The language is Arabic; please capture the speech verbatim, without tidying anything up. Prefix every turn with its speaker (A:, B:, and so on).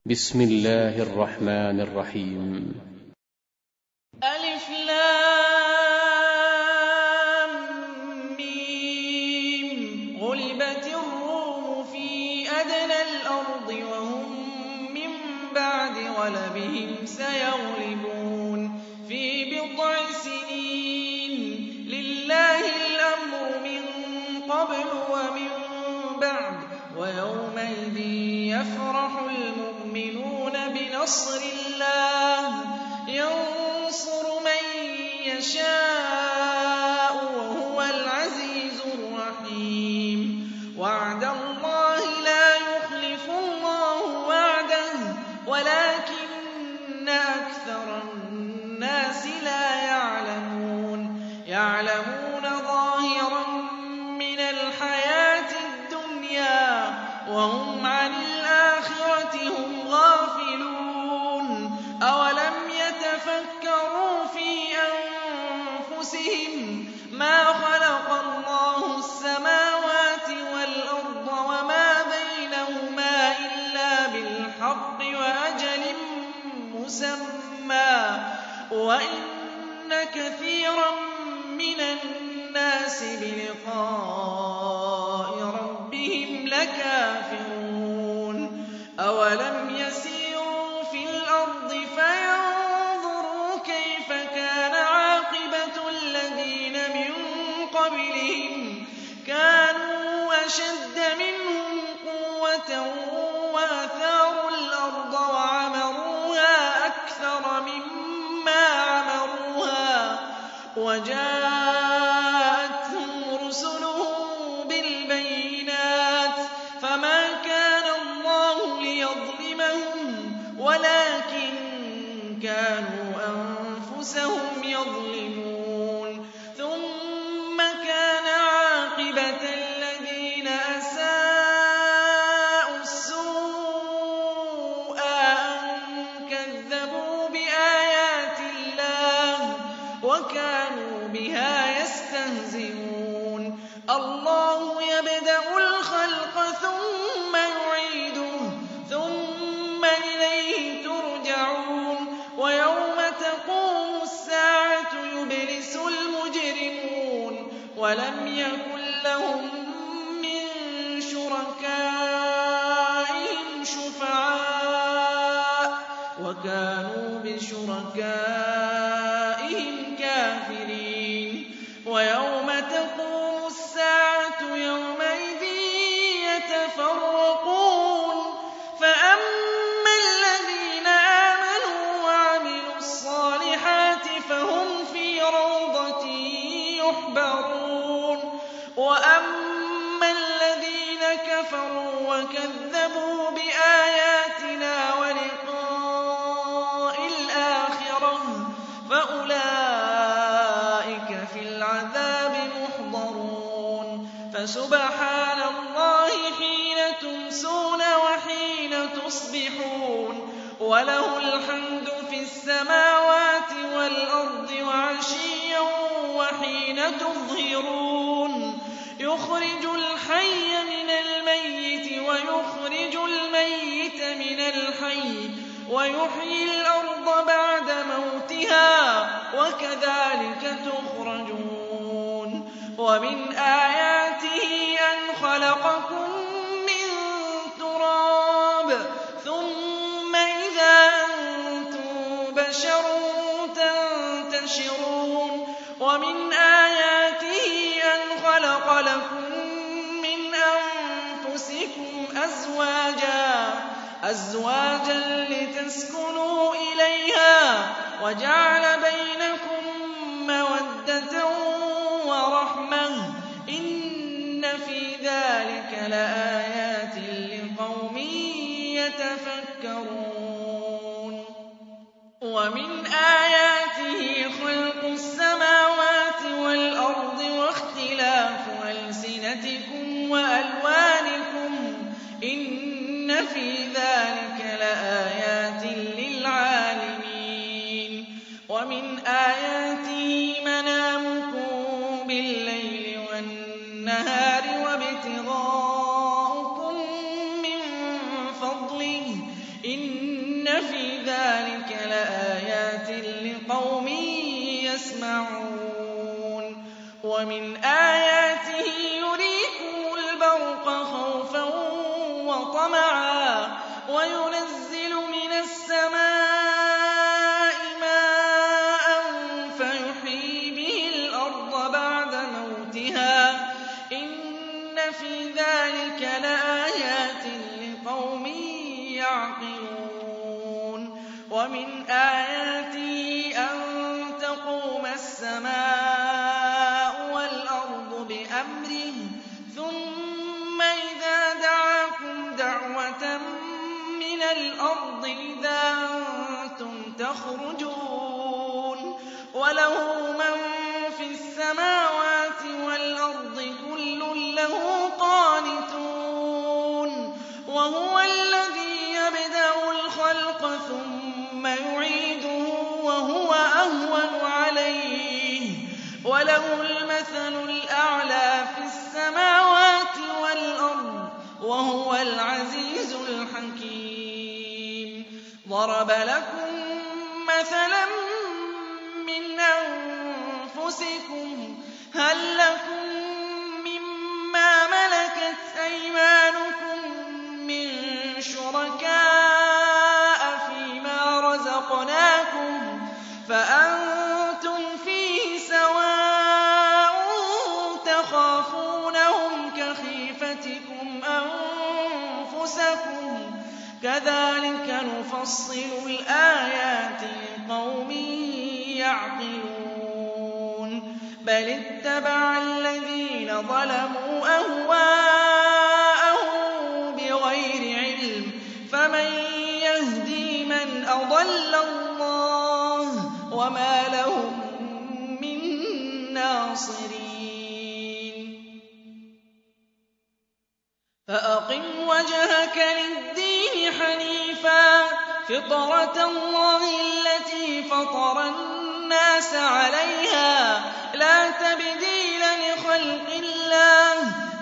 A: بسم الله الرحمن الرحيم.
B: ألف لام ميم. غلبت الروم في أدنى الأرض وهم من بعد غلبهم سيغلبون في بضع سنين. لله الأمر من قبل ومن بعد ويومئذ يفرح المؤمنون بنصر الله ينصر من يشاء وهو العزيز الرحيم. وعد الله لا يخلف الله وعده ولكن أكثر الناس لا يعلمون. يعلمون ظاهرا من الحياة الدنيا وهم عن الآخرة هم غافلون. أولم يتفكروا في أنفسهم ما خلق الله السماوات والأرض وما بينهما إلا بالحق وأجل مسمى وإن كثيرا من الناس بلقاء ربهم لكافرون. أولم يسيروا في الأرض فينظروا كيف كان عاقبة الذين من قبلهم كانوا أشد منهم قوة وآثاروا الأرض وعمروها أكثر مما عمروها وجاءتهم رسلهم بالبينات فما كان الله ليظلمهم ولكن كانوا أنفسهم يظلمون. ثم كان عاقبة الذين أساءوا السوء أن كذبوا بآيات الله وكانوا بها يستهزئون. الله يبدأ الخلق ثم يعيده ثم إليه ترجعون. ويوم تقوم الساعة يبلس المجرمون ولم يكن لهم من شركائهم شفعاء وكانوا بشركائهم كافرين. ويوم تقوم الساعة يومئذ يتفرقون فأما الذين آمنوا وعملوا الصالحات فهم في روضة يحبرون وأما الذين كفروا وكذبوا بآياتنا ولقاء الآخرة فأولئك في العذاب محضرون. فسبحان الله حين تمسون وحين تصبحون وله الحمد في السماوات والأرض وعشيا وحين تظهرون. يخرج الحي من الميت ويخرج الميت من الحي ويحيي الأرض بعد موتها وكذلك تخرجون. ومن آياته أن خلقكم من تراب ثم إذا أنتم بشر تنتشرون. ومن آياته أن خلق لكم من أنفسكم أزواجا أزواجا لتسكنوا إليها وجعل بينكم مودة ورحمة إن في ذلك لآيات لقوم يتفكرون. ومن آياته خلق السماوات والأرض واختلاف ألسنتكم وألوانكم إن في ذلك لآيات للعالمين. ومن آياته منامكم بالليل والنهار وابتغاؤكم من فضله إن إِنَّ فِي ذَٰلِكَ لَآيَاتٍ لِّقَوْمٍ يَسْمَعُونَ وَمِنْ آيَاتِهِ يُرِيكُمُ الْبَرْقَ خَوْفًا وَطَمَعًا وَيُنَزِّلُ مِنَ السَّمَاءِ مَاءً فَيُحْيِي بِهِ الْأَرْضَ بَعْدَ مَوْتِهَا ۚ إِنَّ فِي ذَٰلِكَ لَآيَاتٍ لِّقَوْمٍ يَعْقِلُونَ وَمِنْ آيَاتِهِ أَن تَقُومَ السَّمَاءُ وَالْأَرْضُ بِأَمْرِهِ ثُمَّ إِذَا دَعَاكُمْ دَعْوَةً مِّنَ الْأَرْضِ إِذَا أَنتُمْ تَخْرُجُونَ وَلَهُ مَن فِي السَّمَاوَاتِ وَالْأَرْضِ كُلٌّ لَّهُ قَانِتُونَ وَهُوَ الَّذِي يَبْدَأُ الْخَلْقَ ثُمَّ يُعِيدُهُ وَهُوَ أَهْوَنُ عَلَيْهِ ۖ وَلَهُ الْمَثَلُ الْأَعْلَىٰ فِي السَّمَاوَاتِ وَالْأَرْضِ ۖ وَهُوَ الْعَزِيزُ الْحَكِيمُ ضَرَبَ لَكُم مَّثَلًا مِّنْ أَنفُسِكُمْ ۖ هَل لَّكُم مِّمَّا مَلَكَتْ أَيْمَانُكُم مِّن شُرَكَاءَ فِيمَا رَزَقْنَاكُمْ فَأَنتُمْ فِيهِ سَوَاءٌ تَخَافُونَهُمْ كَخِيفَتِكُمْ أَنفُسَكُمْ ۚ كَذَٰلِكَ نُفَصِّلُ الْآيَاتِ لِقَوْمٍ يَعْقِلُونَ بَلِ اتَّبَعَ الَّذِينَ ظَلَمُوا أَهْوَاءَهُم بِغَيْرِ عِلْمٍ ۖ فَمَن يَهْدِي مَنْ أَضَلَّ اللَّهُ ۖ وَمَا لَهُم مِّن نَّاصِرِينَ فَأَقِمْ وَجْهَكَ لِلدِّينِ حَنِيفًا فِطْرَتَ اللَّهِ الَّتِي فَطَرَ النَّاسَ عَلَيْهَا ۚ لَا تَبْدِيلَ لِخَلْقِ اللَّهِ ۚ